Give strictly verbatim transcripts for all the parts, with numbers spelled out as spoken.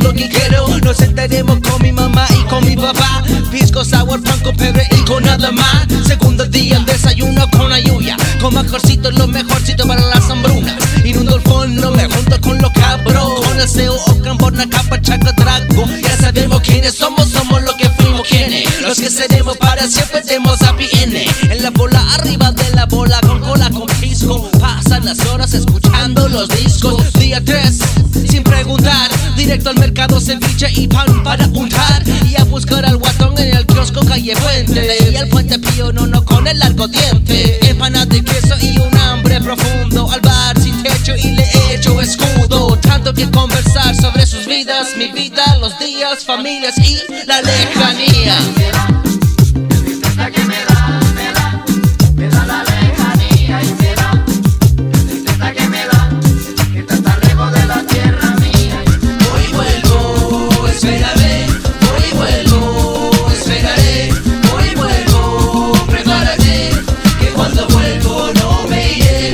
lo que quiero. Nos sentaremos con mi mamá y con mi papá. Pisco, sour, pan con pebre y con nada más. Segundo día el desayuno con ayuya. Con mejorcito, lo mejorcito para las hambrunas. Inundo el fondo, me junto con los cabros. Con el C O O, Camborna, Capa, Chaca, Drago. Ya sabemos quiénes somos, somos lo que fuimos quienes. Los que seremos para siempre, demos a N. En la bola, arriba de la bola, con cola, con pisco. Pasan las horas escuchando los discos. Día tres, sin preguntar, directo al mercado, ceviche y pan para untar. Y a buscar al guatón en el kiosco Calle Fuente. Y al Puente Pío, no, no, con el largo diente. Empanada de queso y un hambre profundo. Al bar sin techo y le he hecho escudo. Tanto que conversar sobre sus vidas, mi vida, los días, familias y la lejanía. Que me da, me da, me da la lejanía y me da, la tristeza que me da, que está tan lejos de la tierra mía. Voy y vuelvo, espérame, voy y vuelvo, esperaré, voy y vuelvo, prepárate, que cuando vuelvo no me iré.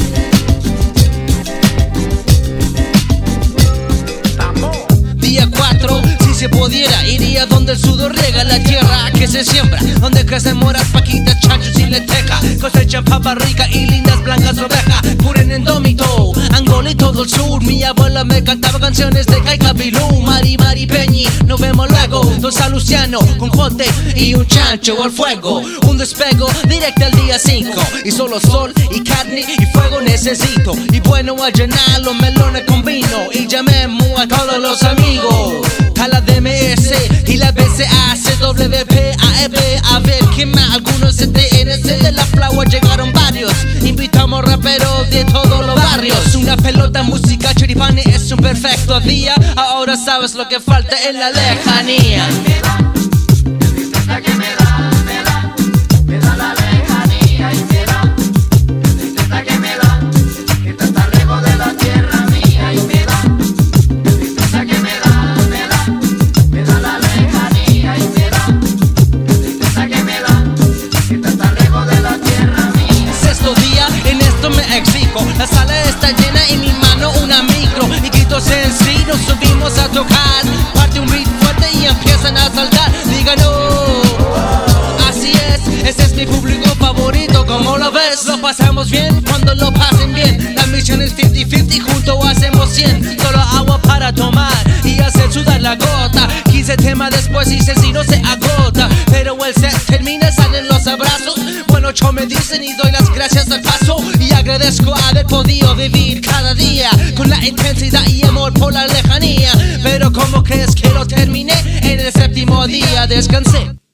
Día cuatro, si se pudiera, iría donde el sudor riega la tierra que se siembra, donde crecen moras, paquitas, chanchos y lenteja, cosechan papa rica y lindas blancas ovejas, puren en Dómito, Angola y todo el sur. Mi abuela me cantaba canciones de Caica Bilú, Mari Mari Peñi, nos vemos luego. Don Salustiano con jote y un chancho al fuego. Un despego directo al día cinco, y solo sol y carne y fuego necesito. Y bueno, a llenar los melones con vino, y llamemos a todos los amigos, a la D M S y la B C A C W P A E B. A ver quién más, algunos C T N C de la Flower llegaron varios. Invitamos raperos de todos los barrios. Una pelota, música, choripane, es un perfecto día. Ahora sabes lo que falta en la lejanía. Me da, la tristeza que me da, me da, me da la lejanía y me da, la tristeza que me da, que está tan lejos de la tierra mía y me da, la tristeza que me da, me da, me da la lejanía y me da, la tristeza que me da, que está tan lejos de la tierra mía. Sexto día, en esto me exijo. La sala está llena y mi mano una micro. Y gritos en sí, nos subimos a tocar. Parte un beat fuerte y empiezan a saltar. Díganos, así es, ese es mi público favorito. Como lo ves, lo pasamos bien cuando lo pasen bien. La misión es cincuenta cincuenta, junto hacemos cien. Solo agua para tomar y hacer sudar la gota. quince temas después y sencillo se agota. Pero el set termina, salen los abrazos. Bueno, yo me dicen y doy las gracias al paso. Y agradezco haber podido vivir cada día con la intensidad y amor por la lejanía. Pero ¿cómo crees que lo terminé? En el séptimo día descansé.